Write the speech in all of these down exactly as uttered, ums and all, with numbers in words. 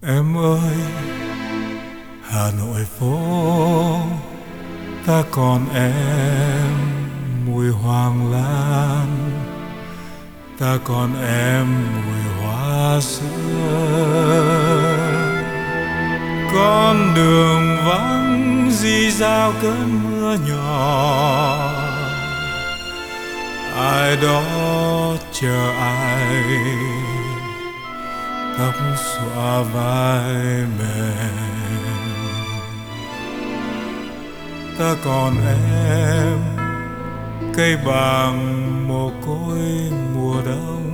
Em ơi, Hà Nội phố ta còn em mùi hoàng lan, ta còn em mùi hoa sữa. Con đường vắng rì rào cơn mưa nhỏ, ai đó chờ ai, tóc xõa vai mềm. Ta còn em, cây bàng mồ côi mùa đông.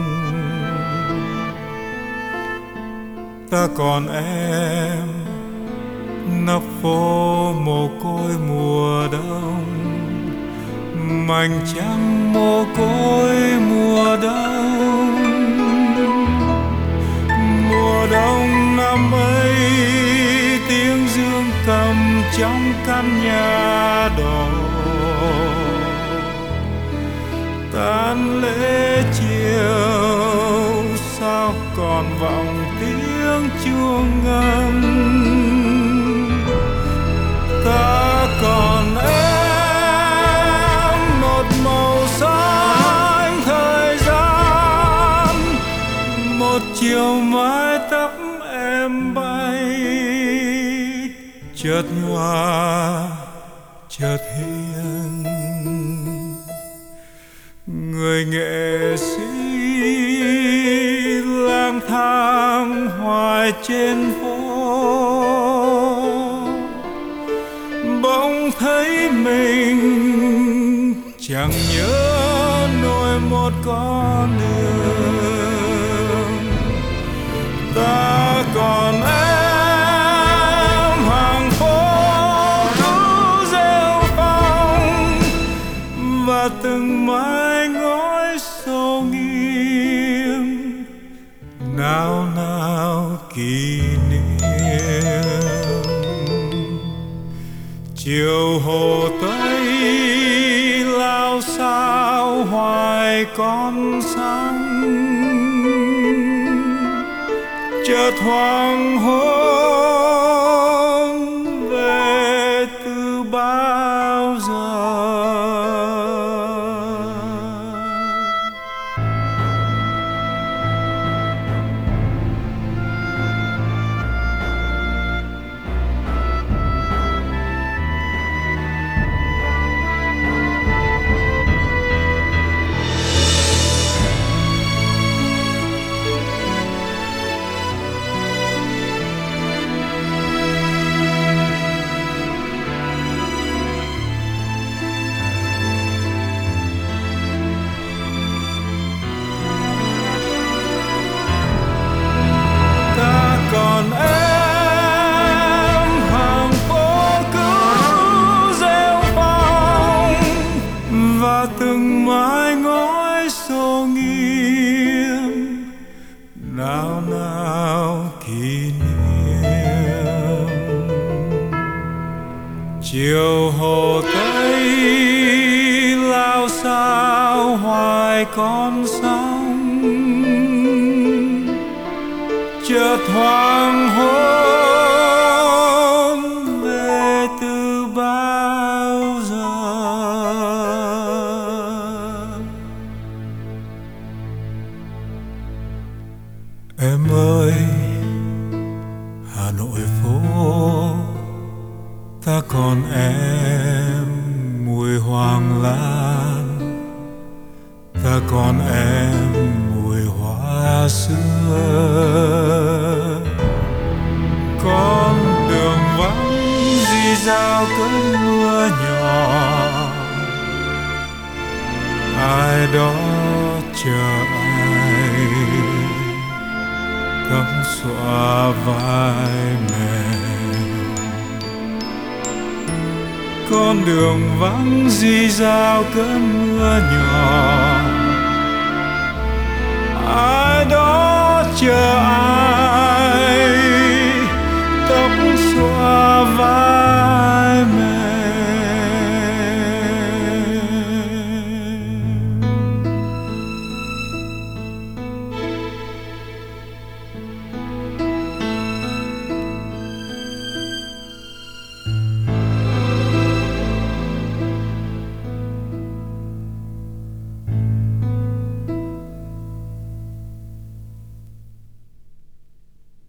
Ta còn em, nóc phố mồ côi mùa đông, mảnh trăng mồ côi mùa đông. Mùa đông năm ấy, tiếng dương cầm trong căn nhà đỏ, tan lễ chiều sao còn vọng tiếng chuông ngân. Ta còn em, một màu xanh thời gian, một chiều mái tóc em bay, chợt nhòa chợt hiền. Người nghệ sĩ lang thang hoài trên phố, bỗng thấy mình chẳng nhớ nổi một con đường. Ta còn em, hàng phố cứ rêu phong, và từng mái ngói sâu nghiêng nao nao kỷ niệm. Chiều hồ Tây lao sao hoài con sóng, chợt hoàng hôn về từ bao giờ. Còn em, hàng phố cứ rêu phong, và từng mái ngói xô nghiêng nao nao kỷ niệm. Chiều hồ Tây lao sao hoài con sóng, chợt hoàng hôn về từ bao giờ. Em ơi, Hà Nội phố ta còn em mùi hoàng lan, ta còn em mùi hoa sữa. Con đường vắng rì rào cơn mưa nhỏ, ai đó chờ ai, tóc xõa vai mềm. Con đường vắng rì rào cơn mưa nhỏ, ai đó chờ